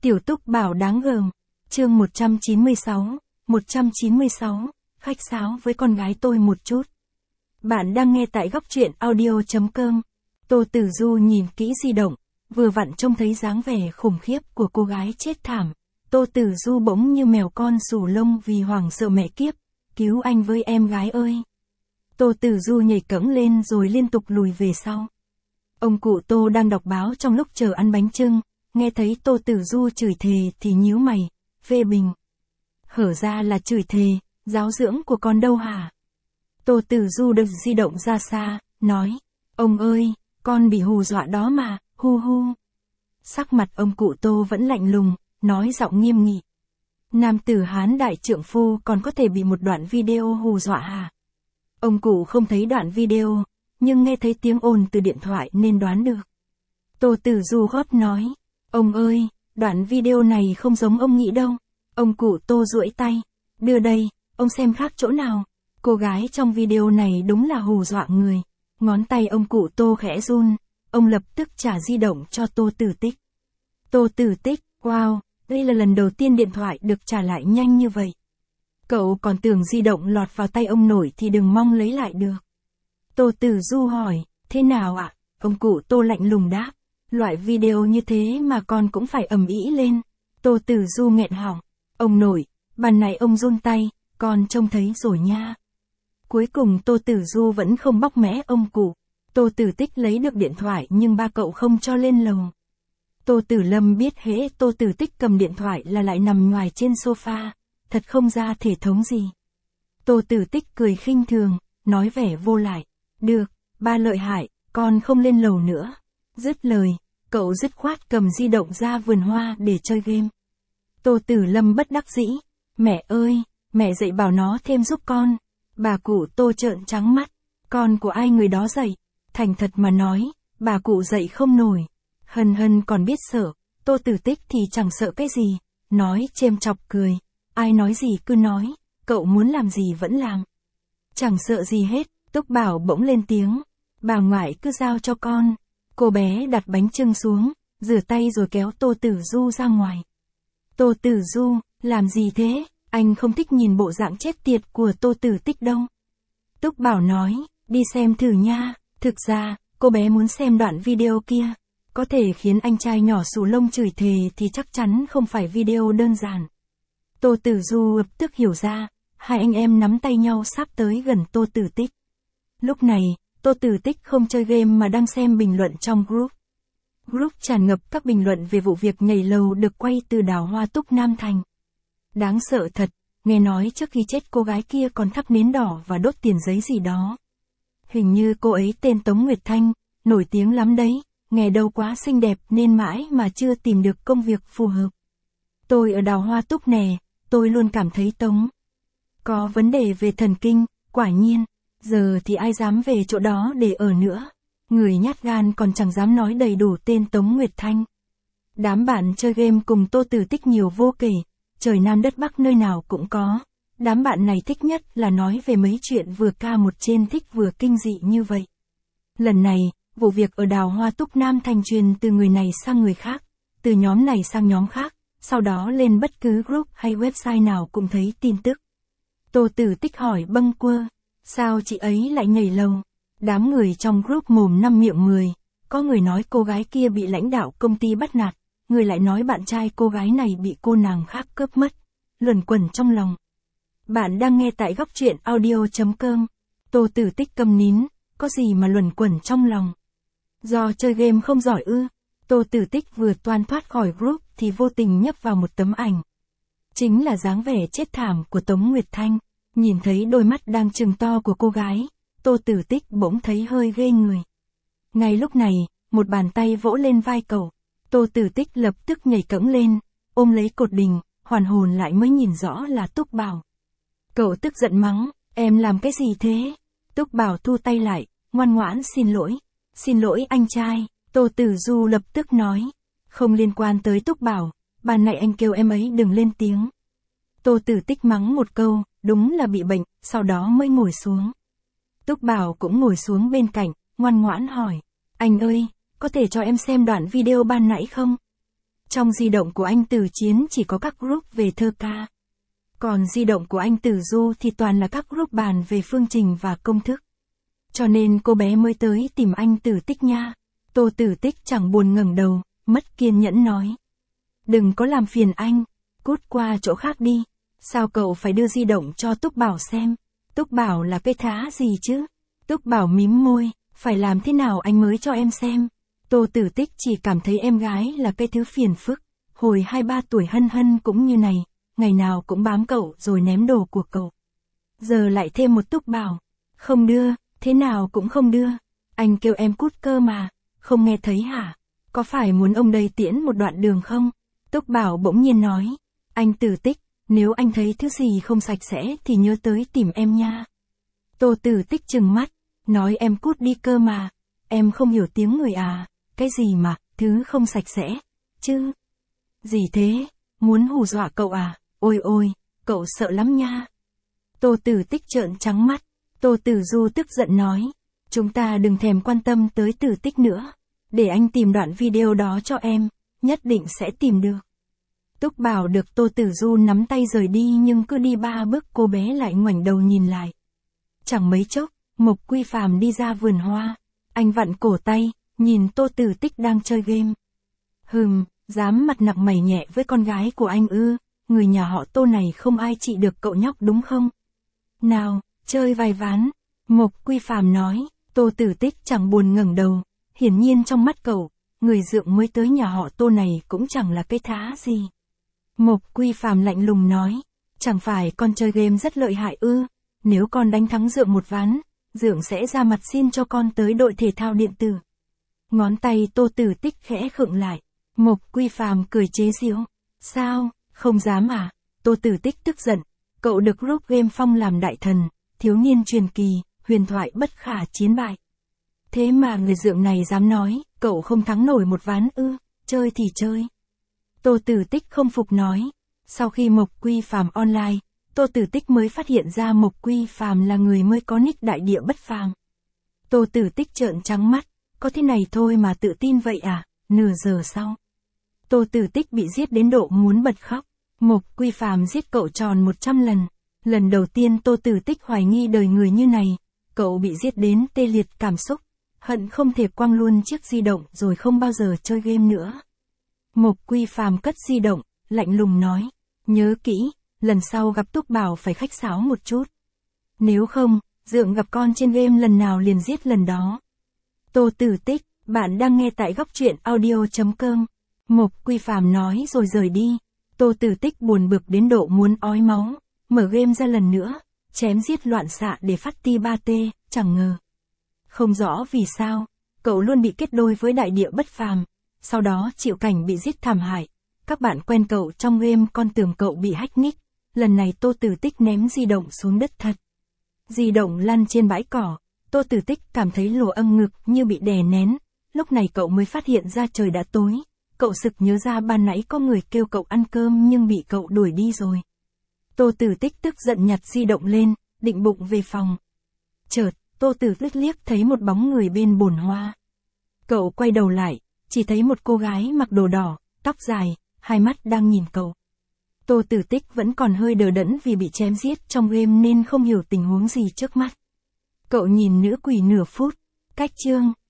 Tiểu Túc Bảo đáng gờm. Chương 196, khách sáo với con gái tôi một chút. Bạn đang nghe tại góc truyện audio.com. Tô Tử Du nhìn kỹ di động, vừa vặn trông thấy dáng vẻ khủng khiếp của cô gái chết thảm. Tô Tử Du bỗng như mèo con xù lông vì hoảng sợ mẹ kiếp. Cứu anh với em gái ơi. Tô Tử Du nhảy cẫng lên rồi liên tục lùi về sau. Ông cụ Tô đang đọc báo trong lúc chờ ăn bánh chưng, nghe thấy Tô Tử Du chửi thề thì nhíu mày, phê bình. Hở ra là chửi thề, giáo dưỡng của con đâu hả? Tô Tử Du đập di động ra xa, nói, ông ơi, con bị hù dọa đó mà, hu hu. Sắc mặt ông cụ Tô vẫn lạnh lùng, nói giọng nghiêm nghị. Nam tử Hán đại trượng phu còn có thể bị một đoạn video hù dọa hả? Ông cụ không thấy đoạn video, nhưng nghe thấy tiếng ồn từ điện thoại nên đoán được. Tô Tử Du góp nói, ông ơi, đoạn video này không giống ông nghĩ đâu. Ông cụ Tô duỗi tay, đưa đây, ông xem khác chỗ nào. Cô gái trong video này đúng là hù dọa người. Ngón tay ông cụ Tô khẽ run, ông lập tức trả di động cho Tô Tử Tích. Tô Tử Tích, wow, đây là lần đầu tiên điện thoại được trả lại nhanh như vậy. Cậu còn tưởng di động lọt vào tay ông nội thì đừng mong lấy lại được. Tô Tử Du hỏi, thế nào ạ? Ông cụ Tô lạnh lùng đáp, loại video như thế mà con cũng phải ầm ĩ lên. Tô Tử Du nghẹn họng, ông nội, bàn này ông run tay, con trông thấy rồi nha. Cuối cùng Tô Tử Du vẫn không bóc mẽ ông cụ. Tô Tử Tích lấy được điện thoại nhưng ba cậu không cho lên lầu. Tô Tử Lâm biết hễ Tô Tử Tích cầm điện thoại là lại nằm ngoài trên sofa, thật không ra thể thống gì. Tô Tử Tích cười khinh thường, nói vẻ vô lại, được, ba lợi hại, con không lên lầu nữa. Dứt lời, cậu dứt khoát cầm di động ra vườn hoa để chơi game. Tô Tử Lâm bất đắc dĩ, mẹ ơi, mẹ dạy bảo nó thêm giúp con. Bà cụ Tô trợn trắng mắt, con của ai người đó dạy, thành thật mà nói, bà cụ dạy không nổi. Hân Hân còn biết sợ, Tô Tử Tích thì chẳng sợ cái gì, nói chêm chọc cười, ai nói gì cứ nói, cậu muốn làm gì vẫn làm. Chẳng sợ gì hết, Túc Bảo bỗng lên tiếng, bà ngoại cứ giao cho con. Cô bé đặt bánh chưng xuống, rửa tay rồi kéo Tô Tử Du ra ngoài. Tô Tử Du, làm gì thế, anh không thích nhìn bộ dạng chết tiệt của Tô Tử Tích đâu. Túc Bảo nói, đi xem thử nha, thực ra, cô bé muốn xem đoạn video kia. Có thể khiến anh trai nhỏ xù lông chửi thề thì chắc chắn không phải video đơn giản. Tô Tử Du lập tức hiểu ra, hai anh em nắm tay nhau sắp tới gần Tô Tử Tích. Lúc này, Tô Tử Tích không chơi game mà đang xem bình luận trong group. Group tràn ngập các bình luận về vụ việc nhảy lầu được quay từ đào Hoa Túc Nam Thành. Đáng sợ thật, nghe nói trước khi chết cô gái kia còn thắp nến đỏ và đốt tiền giấy gì đó. Hình như cô ấy tên Tống Nguyệt Thanh, nổi tiếng lắm đấy, nghe đâu quá xinh đẹp nên mãi mà chưa tìm được công việc phù hợp. Tôi ở đào Hoa Túc nè, tôi luôn cảm thấy Tống có vấn đề về thần kinh, quả nhiên, giờ thì ai dám về chỗ đó để ở nữa. Người nhát gan còn chẳng dám nói đầy đủ tên Tống Nguyệt Thanh. Đám bạn chơi game cùng Tô Tử Tích nhiều vô kể, trời Nam đất Bắc nơi nào cũng có. Đám bạn này thích nhất là nói về mấy chuyện vừa ca một trên thích vừa kinh dị như vậy. Lần này, vụ việc ở đào Hoa Túc Nam Thành truyền từ người này sang người khác, từ nhóm này sang nhóm khác, sau đó lên bất cứ group hay website nào cũng thấy tin tức. Tô Tử Tích hỏi bâng quơ, sao chị ấy lại nhảy lầu? Đám người trong group mồm năm miệng mười, có người nói cô gái kia bị lãnh đạo công ty bắt nạt, người lại nói bạn trai cô gái này bị cô nàng khác cướp mất, luẩn quẩn trong lòng. Bạn đang nghe tại góc truyện audio.com. Tô Tử Tích câm nín, có gì mà luẩn quẩn trong lòng? Do chơi game không giỏi ư? Tô Tử Tích vừa toan thoát khỏi group thì vô tình nhấp vào một tấm ảnh. Chính là dáng vẻ chết thảm của Tống Nguyệt Thanh. Nhìn thấy đôi mắt đang trừng to của cô gái, Tô Tử Tích bỗng thấy hơi ghê người. Ngay lúc này, một bàn tay vỗ lên vai cậu. Tô Tử Tích lập tức nhảy cẫng lên, ôm lấy cột đình, hoàn hồn lại mới nhìn rõ là Túc Bảo. Cậu tức giận mắng, em làm cái gì thế? Túc Bảo thu tay lại, ngoan ngoãn xin lỗi. Xin lỗi anh trai, Tô Tử Du lập tức nói. Không liên quan tới Túc Bảo, ban nãy anh kêu em ấy đừng lên tiếng. Tô Tử Tích mắng một câu, đúng là bị bệnh, sau đó mới ngồi xuống. Túc Bảo cũng ngồi xuống bên cạnh, ngoan ngoãn hỏi. Anh ơi, có thể cho em xem đoạn video ban nãy không? Trong di động của anh Từ Chiến chỉ có các group về thơ ca. Còn di động của anh Từ Du thì toàn là các group bàn về phương trình và công thức. Cho nên cô bé mới tới tìm anh Tử Tích nha. Tô Tử Tích chẳng buồn ngẩng đầu, mất kiên nhẫn nói. Đừng có làm phiền anh, cút qua chỗ khác đi. Sao cậu phải đưa di động cho Túc Bảo xem? Túc Bảo là cái thá gì chứ? Túc Bảo mím môi, phải làm thế nào anh mới cho em xem? Tô Tử Tích chỉ cảm thấy em gái là cái thứ phiền phức. Hồi 2-3 tuổi Hân Hân cũng như này, ngày nào cũng bám cậu rồi ném đồ của cậu. Giờ lại thêm một Túc Bảo. Không đưa, thế nào cũng không đưa. Anh kêu em cút cơ mà, không nghe thấy hả? Có phải muốn ông đây tiễn một đoạn đường không? Túc Bảo bỗng nhiên nói. Anh Tử Tích, nếu anh thấy thứ gì không sạch sẽ thì nhớ tới tìm em nha. Tô Tử Tích trừng mắt, nói em cút đi cơ mà. Em không hiểu tiếng người à? Cái gì mà, thứ không sạch sẽ, chứ? Gì thế? Muốn hù dọa cậu à? Ôi ôi, cậu sợ lắm nha. Tô Tử Tích trợn trắng mắt. Tô Tử Du tức giận nói. Chúng ta đừng thèm quan tâm tới Tử Tích nữa. Để anh tìm đoạn video đó cho em, nhất định sẽ tìm được. Túc Bảo được Tô Tử Du nắm tay rời đi nhưng cứ đi 3 bước cô bé lại ngoảnh đầu nhìn lại. Chẳng mấy chốc, Mộc Quy Phàm đi ra vườn hoa. Anh vặn cổ tay, nhìn Tô Tử Tích đang chơi game. Dám mặt nặng mày nhẹ với con gái của anh ư? Người nhà họ Tô này không ai trị được cậu nhóc đúng không? Nào, chơi vài ván. Mộc Quy Phàm nói. Tô Tử Tích chẳng buồn ngẩng đầu. Hiển nhiên trong mắt cậu, người dượng mới tới nhà họ Tô này cũng chẳng là cái thá gì. Mộc Quy Phàm lạnh lùng nói. Chẳng phải con chơi game rất lợi hại ư? Nếu con đánh thắng dượng một ván, dượng sẽ ra mặt xin cho con tới đội thể thao điện tử. Ngón tay Tô Tử Tích khẽ khựng lại. Mộc Quy Phàm cười chế giễu. Sao, không dám à? Tô Tử Tích tức giận. Cậu được group game phong làm đại thần, thiếu niên truyền kỳ, huyền thoại bất khả chiến bại. Thế mà người dượng này dám nói, cậu không thắng nổi một ván ư? Chơi thì chơi. Tô Tử Tích không phục nói. Sau khi Mộc Quy Phàm online, Tô Tử Tích mới phát hiện ra Mộc Quy Phàm là người mới có nick đại địa bất phàm. Tô Tử Tích trợn trắng mắt. Có thế này thôi mà tự tin vậy à? Nửa giờ sau, Tô Tử Tích bị giết đến độ muốn bật khóc. Mộc Quy Phàm giết cậu tròn 100 lần. Lần đầu tiên Tô Tử Tích hoài nghi đời người như này. Cậu bị giết đến tê liệt cảm xúc. Hận không thể quăng luôn chiếc di động rồi không bao giờ chơi game nữa. Mộc Quy Phàm cất di động, lạnh lùng nói. Nhớ kỹ, lần sau gặp Túc Bảo phải khách sáo một chút. Nếu không, dượng gặp con trên game lần nào liền giết lần đó. Tô Tử Tích, bạn đang nghe tại góc truyện audio.com. Mộc Quy Phàm nói rồi rời đi. Tô Tử Tích buồn bực đến độ muốn ói máu, mở game ra lần nữa, chém giết loạn xạ để phát ti 3T, chẳng ngờ. Không rõ vì sao, cậu luôn bị kết đôi với đại địa bất phàm, sau đó chịu cảnh bị giết thảm hại. Các bạn quen cậu trong game còn tưởng cậu bị hack nick, lần này Tô Tử Tích ném di động xuống đất thật. Di động lăn trên bãi cỏ, Tô Tử Tích cảm thấy lồ âm ngực như bị đè nén, lúc này cậu mới phát hiện ra trời đã tối. Cậu sực nhớ ra ban nãy có người kêu cậu ăn cơm nhưng bị cậu đuổi đi rồi. Tô Tử Tích tức giận nhặt di động lên, định bụng về phòng. Chợt, Tô Tử Tích liếc thấy một bóng người bên bồn hoa. Cậu quay đầu lại, chỉ thấy một cô gái mặc đồ đỏ, tóc dài, hai mắt đang nhìn cậu. Tô Tử Tích vẫn còn hơi đờ đẫn vì bị chém giết trong game nên không hiểu tình huống gì trước mắt. Cậu nhìn nữ quỷ nửa phút, cách chương.